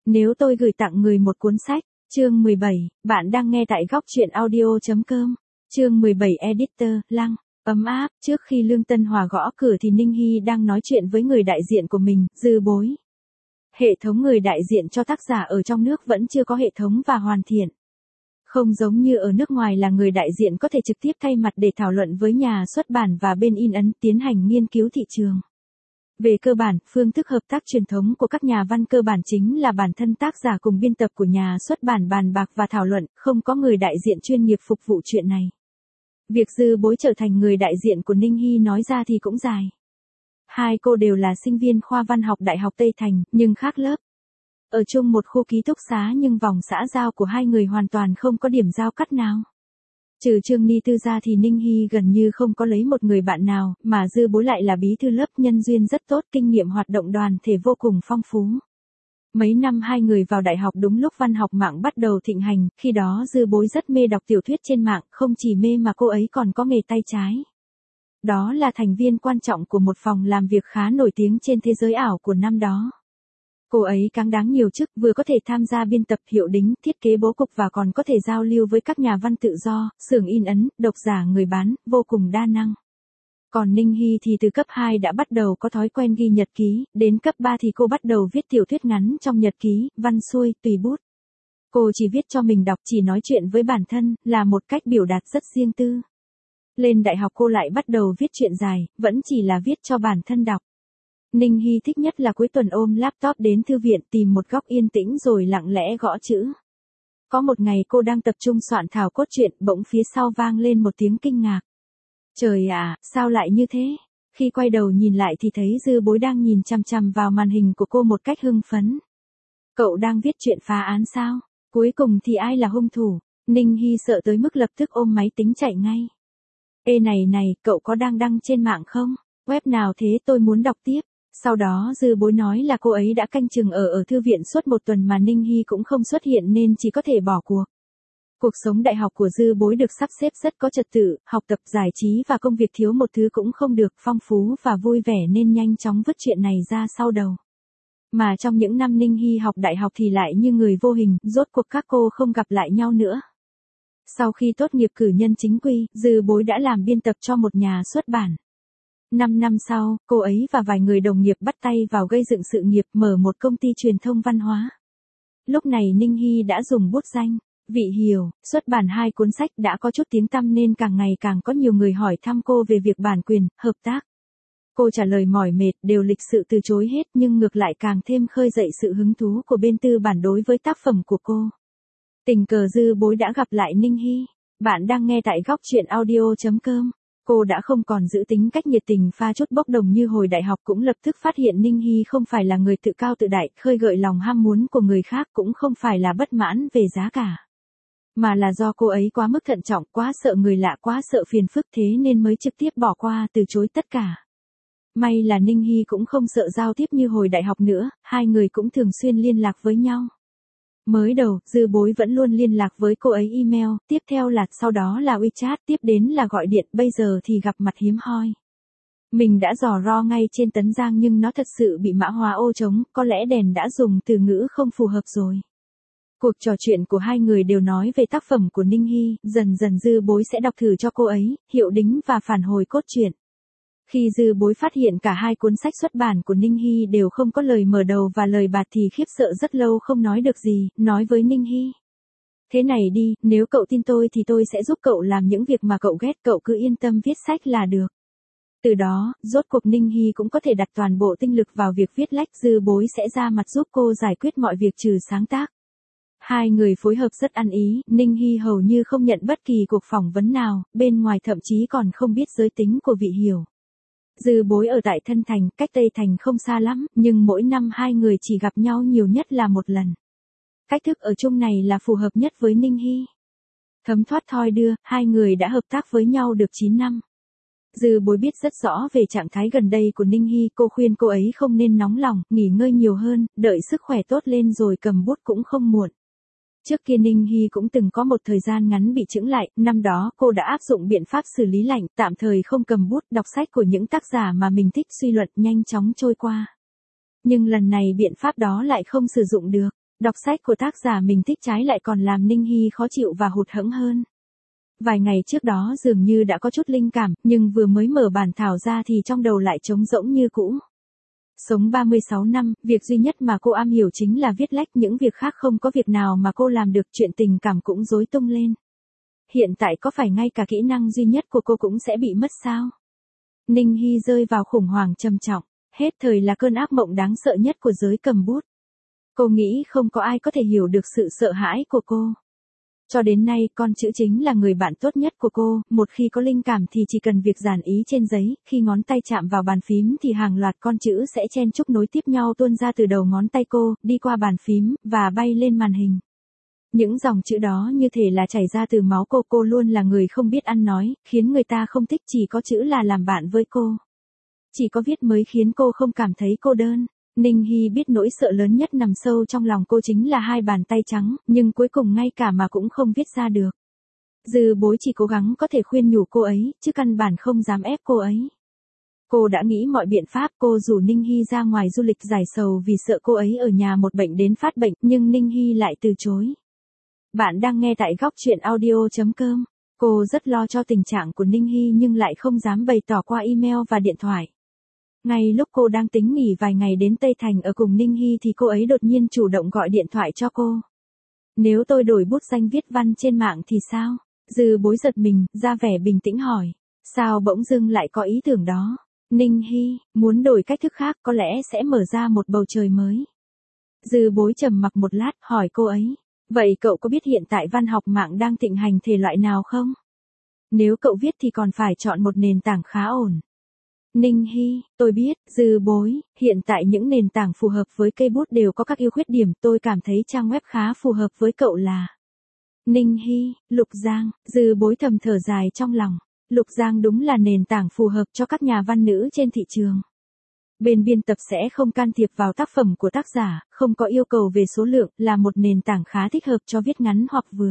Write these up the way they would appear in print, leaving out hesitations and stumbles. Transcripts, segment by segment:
Nếu tôi gửi tặng người một cuốn sách, chương 17, bạn đang nghe tại góc truyện audio.com, chương 17 Editor, Lăng, ấm áp, trước khi Lương Tân Hòa gõ cửa thì Ninh Hy đang nói chuyện với người đại diện của mình, Dư Bối. Hệ thống người đại diện cho tác giả ở trong nước vẫn chưa có hệ thống và hoàn thiện. Không giống như ở nước ngoài là người đại diện có thể trực tiếp thay mặt để thảo luận với nhà xuất bản và bên in ấn tiến hành nghiên cứu thị trường. Về cơ bản, phương thức hợp tác truyền thống của các nhà văn cơ bản chính là bản thân tác giả cùng biên tập của nhà xuất bản bàn bạc và thảo luận, không có người đại diện chuyên nghiệp phục vụ chuyện này. Việc Dư Bối trở thành người đại diện của Ninh Hy nói ra thì cũng dài. Hai cô đều là sinh viên khoa văn học Đại học Tây Thành, nhưng khác lớp. Ở chung một khu ký túc xá nhưng vòng xã giao của hai người hoàn toàn không có điểm giao cắt nào. Trừ Trương Ni Tư ra thì Ninh Hy gần như không có lấy một người bạn nào, mà Dư Bối lại là bí thư lớp, nhân duyên rất tốt, kinh nghiệm hoạt động đoàn thể vô cùng phong phú. Mấy năm hai người vào đại học đúng lúc văn học mạng bắt đầu thịnh hành, khi đó Dư Bối rất mê đọc tiểu thuyết trên mạng, không chỉ mê mà cô ấy còn có nghề tay trái. Đó là thành viên quan trọng của một phòng làm việc khá nổi tiếng trên thế giới ảo của năm đó. Cô ấy cáng đáng nhiều chức, vừa có thể tham gia biên tập, hiệu đính, thiết kế bố cục và còn có thể giao lưu với các nhà văn tự do, xưởng in ấn, độc giả, người bán, vô cùng đa năng. Còn Ninh Hy thì từ cấp 2 đã bắt đầu có thói quen ghi nhật ký, đến cấp 3 thì cô bắt đầu viết tiểu thuyết ngắn trong nhật ký, văn xuôi, tùy bút. Cô chỉ viết cho mình đọc, chỉ nói chuyện với bản thân, là một cách biểu đạt rất riêng tư. Lên đại học cô lại bắt đầu viết truyện dài, vẫn chỉ là viết cho bản thân đọc. Ninh Hy thích nhất là cuối tuần ôm laptop đến thư viện tìm một góc yên tĩnh rồi lặng lẽ gõ chữ. Có một ngày cô đang tập trung soạn thảo cốt truyện, bỗng phía sau vang lên một tiếng kinh ngạc. Trời ạ, sao lại như thế? Khi quay đầu nhìn lại thì thấy Dư Bối đang nhìn chằm chằm vào màn hình của cô một cách hưng phấn. Cậu đang viết truyện phá án sao? Cuối cùng thì ai là hung thủ? Ninh Hy sợ tới mức lập tức ôm máy tính chạy ngay. Ê này, cậu có đang đăng trên mạng không? Web nào thế, tôi muốn đọc tiếp. Sau đó Dư Bối nói là cô ấy đã canh chừng ở thư viện suốt một tuần mà Ninh Hy cũng không xuất hiện nên chỉ có thể bỏ cuộc. Cuộc sống đại học của Dư Bối được sắp xếp rất có trật tự, học tập, giải trí và công việc thiếu một thứ cũng không được, phong phú và vui vẻ nên nhanh chóng vứt chuyện này ra sau đầu. Mà trong những năm Ninh Hy học đại học thì lại như người vô hình, rốt cuộc các cô không gặp lại nhau nữa. Sau khi tốt nghiệp cử nhân chính quy, Dư Bối đã làm biên tập cho một nhà xuất bản. 5 năm sau, cô ấy và vài người đồng nghiệp bắt tay vào gây dựng sự nghiệp, mở một công ty truyền thông văn hóa. Lúc này Ninh Hy đã dùng bút danh Vị Hiểu, xuất bản 2 cuốn sách đã có chút tiếng tăm nên càng ngày càng có nhiều người hỏi thăm cô về việc bản quyền, hợp tác. Cô trả lời mỏi mệt, đều lịch sự từ chối hết, nhưng ngược lại càng thêm khơi dậy sự hứng thú của bên tư bản đối với tác phẩm của cô. Tình cờ Dư Bối đã gặp lại Ninh Hy. Bạn đang nghe tại góc truyện audio.com. Cô đã không còn giữ tính cách nhiệt tình pha chút bốc đồng như hồi đại học, cũng lập tức phát hiện Ninh Hy không phải là người tự cao tự đại, khơi gợi lòng ham muốn của người khác, cũng không phải là bất mãn về giá cả. Mà là do cô ấy quá mức thận trọng, quá sợ người lạ, quá sợ phiền phức, thế nên mới trực tiếp bỏ qua, từ chối tất cả. May là Ninh Hy cũng không sợ giao tiếp như hồi đại học nữa, hai người cũng thường xuyên liên lạc với nhau. Mới đầu, Dư Bối vẫn luôn liên lạc với cô ấy email, tiếp theo là sau đó là WeChat, tiếp đến là gọi điện, bây giờ thì gặp mặt hiếm hoi. Mình đã dò ro ngay trên Tấn Giang nhưng nó thật sự bị mã hóa ô trống, có lẽ đèn đã dùng từ ngữ không phù hợp rồi. Cuộc trò chuyện của hai người đều nói về tác phẩm của Ninh Hy, dần dần Dư Bối sẽ đọc thử cho cô ấy, hiệu đính và phản hồi cốt truyện. Khi Dư Bối phát hiện cả 2 cuốn sách xuất bản của Ninh Hy đều không có lời mở đầu và lời bạt thì khiếp sợ rất lâu không nói được gì, nói với Ninh Hy. Thế này đi, nếu cậu tin tôi thì tôi sẽ giúp cậu làm những việc mà cậu ghét, cậu cứ yên tâm viết sách là được. Từ đó, rốt cuộc Ninh Hy cũng có thể đặt toàn bộ tinh lực vào việc viết lách, Dư Bối sẽ ra mặt giúp cô giải quyết mọi việc trừ sáng tác. Hai người phối hợp rất ăn ý, Ninh Hy hầu như không nhận bất kỳ cuộc phỏng vấn nào, bên ngoài thậm chí còn không biết giới tính của Vị Hiểu. Dư Bối ở tại Thân Thành, cách Tây Thành không xa lắm, nhưng mỗi năm hai người chỉ gặp nhau nhiều nhất là một lần. Cách thức ở chung này là phù hợp nhất với Ninh Hy. Thấm thoát thoi đưa, hai người đã hợp tác với nhau được 9 năm. Dư Bối biết rất rõ về trạng thái gần đây của Ninh Hy, cô khuyên cô ấy không nên nóng lòng, nghỉ ngơi nhiều hơn, đợi sức khỏe tốt lên rồi cầm bút cũng không muộn. Trước kia Ninh Hy cũng từng có một thời gian ngắn bị chững lại, năm đó cô đã áp dụng biện pháp xử lý lạnh, tạm thời không cầm bút, đọc sách của những tác giả mà mình thích, suy luận nhanh chóng trôi qua. Nhưng lần này biện pháp đó lại không sử dụng được. Đọc sách của tác giả mình thích trái lại còn làm Ninh Hy khó chịu và hụt hẫng hơn. Vài ngày trước đó dường như đã có chút linh cảm, nhưng vừa mới mở bản thảo ra thì trong đầu lại trống rỗng như cũ. Sống 36 năm, việc duy nhất mà cô am hiểu chính là viết lách, những việc khác không có việc nào mà cô làm được, chuyện tình cảm cũng rối tung lên. Hiện tại có phải ngay cả kỹ năng duy nhất của cô cũng sẽ bị mất sao? Ninh Hy rơi vào khủng hoảng trầm trọng, hết thời là cơn ác mộng đáng sợ nhất của giới cầm bút. Cô nghĩ không có ai có thể hiểu được sự sợ hãi của cô. Cho đến nay, con chữ chính là người bạn tốt nhất của cô, một khi có linh cảm thì chỉ cần việc dàn ý trên giấy, khi ngón tay chạm vào bàn phím thì hàng loạt con chữ sẽ chen chúc nối tiếp nhau tuôn ra từ đầu ngón tay cô, đi qua bàn phím, và bay lên màn hình. Những dòng chữ đó như thể là chảy ra từ máu cô luôn là người không biết ăn nói, khiến người ta không thích, chỉ có chữ là làm bạn với cô. Chỉ có viết mới khiến cô không cảm thấy cô đơn. Ninh Hy biết nỗi sợ lớn nhất nằm sâu trong lòng cô chính là hai bàn tay trắng, nhưng cuối cùng ngay cả mà cũng không viết ra được. Dư Bối chỉ cố gắng có thể khuyên nhủ cô ấy, chứ căn bản không dám ép cô ấy. Cô đã nghĩ mọi biện pháp, cô rủ Ninh Hy ra ngoài du lịch giải sầu vì sợ cô ấy ở nhà một bệnh đến phát bệnh, nhưng Ninh Hy lại từ chối. Bạn đang nghe tại góc truyện audio.com. Cô rất lo cho tình trạng của Ninh Hy nhưng lại không dám bày tỏ qua email và điện thoại. Ngay lúc cô đang tính nghỉ vài ngày đến Tây Thành ở cùng Ninh Hy thì cô ấy đột nhiên chủ động gọi điện thoại cho cô. Nếu tôi đổi bút danh viết văn trên mạng thì sao? Dư Bối giật mình, ra vẻ bình tĩnh hỏi. Sao bỗng dưng lại có ý tưởng đó? Ninh Hy, muốn đổi cách thức khác có lẽ sẽ mở ra một bầu trời mới. Dư Bối trầm mặc một lát, hỏi cô ấy. Vậy cậu có biết hiện tại văn học mạng đang thịnh hành thể loại nào không? Nếu cậu viết thì còn phải chọn một nền tảng khá ổn. Ninh Hy, tôi biết, Dư Bối, hiện tại những nền tảng phù hợp với cây bút đều có các ưu khuyết điểm, tôi cảm thấy trang web khá phù hợp với cậu là Ninh Hy, Lục Giang. Dư Bối thầm thở dài trong lòng. Lục Giang đúng là nền tảng phù hợp cho các nhà văn nữ trên thị trường. Bên biên tập sẽ không can thiệp vào tác phẩm của tác giả, không có yêu cầu về số lượng, là một nền tảng khá thích hợp cho viết ngắn hoặc vừa.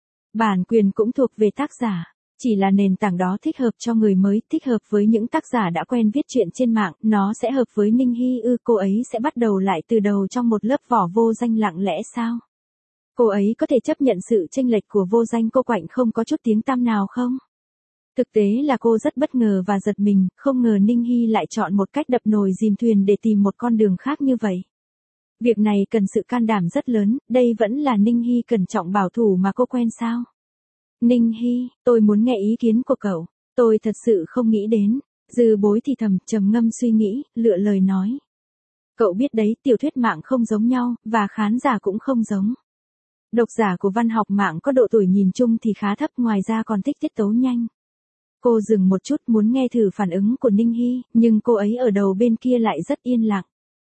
Bản quyền cũng thuộc về tác giả. Chỉ là nền tảng đó thích hợp cho người mới, thích hợp với những tác giả đã quen viết truyện trên mạng, nó sẽ hợp với Ninh Hy ư? Cô ấy sẽ bắt đầu lại từ đầu trong một lớp vỏ vô danh lặng lẽ sao? Cô ấy có thể chấp nhận sự chênh lệch của vô danh cô quạnh không có chút tiếng tăm nào không? Thực tế là cô rất bất ngờ và giật mình, không ngờ Ninh Hy lại chọn một cách đập nồi dìm thuyền để tìm một con đường khác như vậy. Việc này cần sự can đảm rất lớn, đây vẫn là Ninh Hy cẩn trọng bảo thủ mà cô quen sao? Ninh Hy, tôi muốn nghe ý kiến của cậu, tôi thật sự không nghĩ đến. Dư Bối thì thầm, trầm ngâm suy nghĩ, lựa lời nói. Cậu biết đấy, tiểu thuyết mạng không giống nhau, và khán giả cũng không giống. Độc giả của văn học mạng có độ tuổi nhìn chung thì khá thấp, ngoài ra còn thích tiết tấu nhanh. Cô dừng một chút muốn nghe thử phản ứng của Ninh Hy, nhưng cô ấy ở đầu bên kia lại rất yên lặng.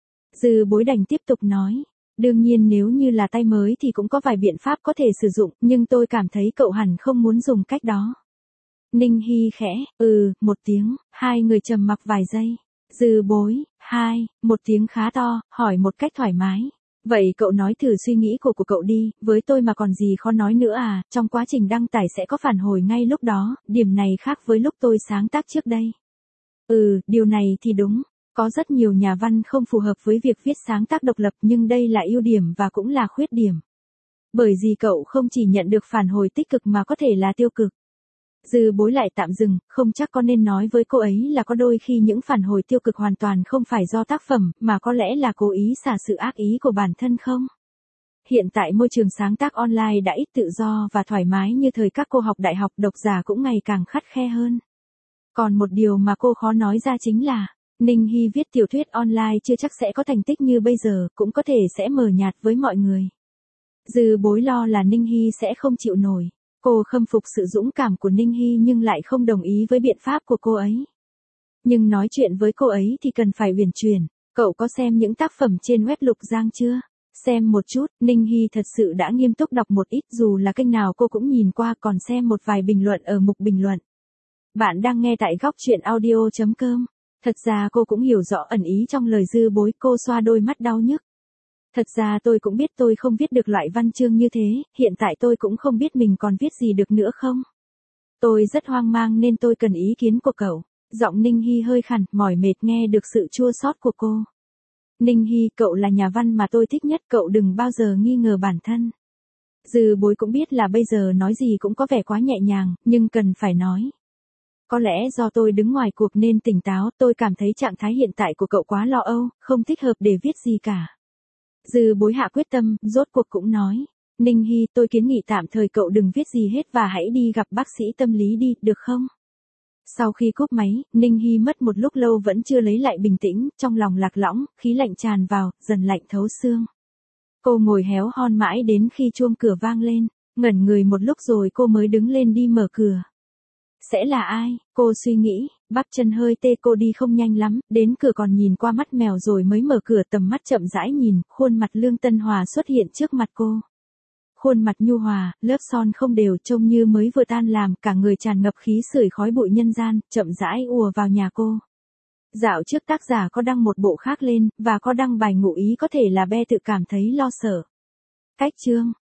Dư Bối đành tiếp tục nói. Đương nhiên nếu như là tay mới thì cũng có vài biện pháp có thể sử dụng, nhưng tôi cảm thấy cậu hẳn không muốn dùng cách đó. Ninh Hy khẽ, một tiếng, hai người trầm mặc vài giây. Dư Bối, một tiếng khá to, hỏi một cách thoải mái. Vậy cậu nói thử suy nghĩ của cậu đi, với tôi mà còn gì khó nói nữa à, trong quá trình đăng tải sẽ có phản hồi ngay lúc đó, điểm này khác với lúc tôi sáng tác trước đây. Điều này thì đúng. Có rất nhiều nhà văn không phù hợp với việc viết sáng tác độc lập, nhưng đây là ưu điểm và cũng là khuyết điểm. Bởi vì cậu không chỉ nhận được phản hồi tích cực mà có thể là tiêu cực. Dư Bối lại tạm dừng, không chắc có nên nói với cô ấy là có đôi khi những phản hồi tiêu cực hoàn toàn không phải do tác phẩm, mà có lẽ là cố ý xả sự ác ý của bản thân không? Hiện tại môi trường sáng tác online đã ít tự do và thoải mái như thời các cô học đại học, độc giả cũng ngày càng khắt khe hơn. Còn một điều mà cô khó nói ra chính là, Ninh Hy viết tiểu thuyết online chưa chắc sẽ có thành tích như bây giờ, cũng có thể sẽ mờ nhạt với mọi người. Dư Bối lo là Ninh Hy sẽ không chịu nổi. Cô khâm phục sự dũng cảm của Ninh Hy nhưng lại không đồng ý với biện pháp của cô ấy. Nhưng nói chuyện với cô ấy thì cần phải uyển chuyển. Cậu có xem những tác phẩm trên web Lục Giang chưa? Xem một chút, Ninh Hy thật sự đã nghiêm túc đọc một ít, dù là kênh nào cô cũng nhìn qua, còn xem một vài bình luận ở mục bình luận. Bạn đang nghe tại góc truyện audio.com. Thật ra cô cũng hiểu rõ ẩn ý trong lời Dư Bối, cô xoa đôi mắt đau nhức. Thật ra tôi cũng biết tôi không viết được loại văn chương như thế, hiện tại tôi cũng không biết mình còn viết gì được nữa không. Tôi rất hoang mang nên tôi cần ý kiến của cậu. Giọng Ninh Hy hơi khàn, mỏi mệt nghe được sự chua xót của cô. Ninh Hy, cậu là nhà văn mà tôi thích nhất, cậu đừng bao giờ nghi ngờ bản thân. Dư Bối cũng biết là bây giờ nói gì cũng có vẻ quá nhẹ nhàng, nhưng cần phải nói. Có lẽ do tôi đứng ngoài cuộc nên tỉnh táo, tôi cảm thấy trạng thái hiện tại của cậu quá lo âu, không thích hợp để viết gì cả. Dư Bối hạ quyết tâm, rốt cuộc cũng nói. Ninh Hy, tôi kiến nghị tạm thời cậu đừng viết gì hết và hãy đi gặp bác sĩ tâm lý đi, được không? Sau khi cúp máy, Ninh Hy mất một lúc lâu vẫn chưa lấy lại bình tĩnh, trong lòng lạc lõng, khí lạnh tràn vào, dần lạnh thấu xương. Cô ngồi héo hon mãi đến khi chuông cửa vang lên, ngẩn người một lúc rồi cô mới đứng lên đi mở cửa. Sẽ là ai? Cô suy nghĩ, bắp chân hơi tê, cô đi không nhanh lắm, đến cửa còn nhìn qua mắt mèo rồi mới mở cửa, tầm mắt chậm rãi nhìn, khuôn mặt Lương Tân Hòa xuất hiện trước mặt cô. Khuôn mặt nhu hòa, lớp son không đều, trông như mới vừa tan làm, cả người tràn ngập khí sưởi khói bụi nhân gian, chậm rãi ùa vào nhà cô. Dạo trước tác giả có đăng một bộ khác lên, và có đăng bài ngụ ý có thể là Be tự cảm thấy lo sợ. Cách chương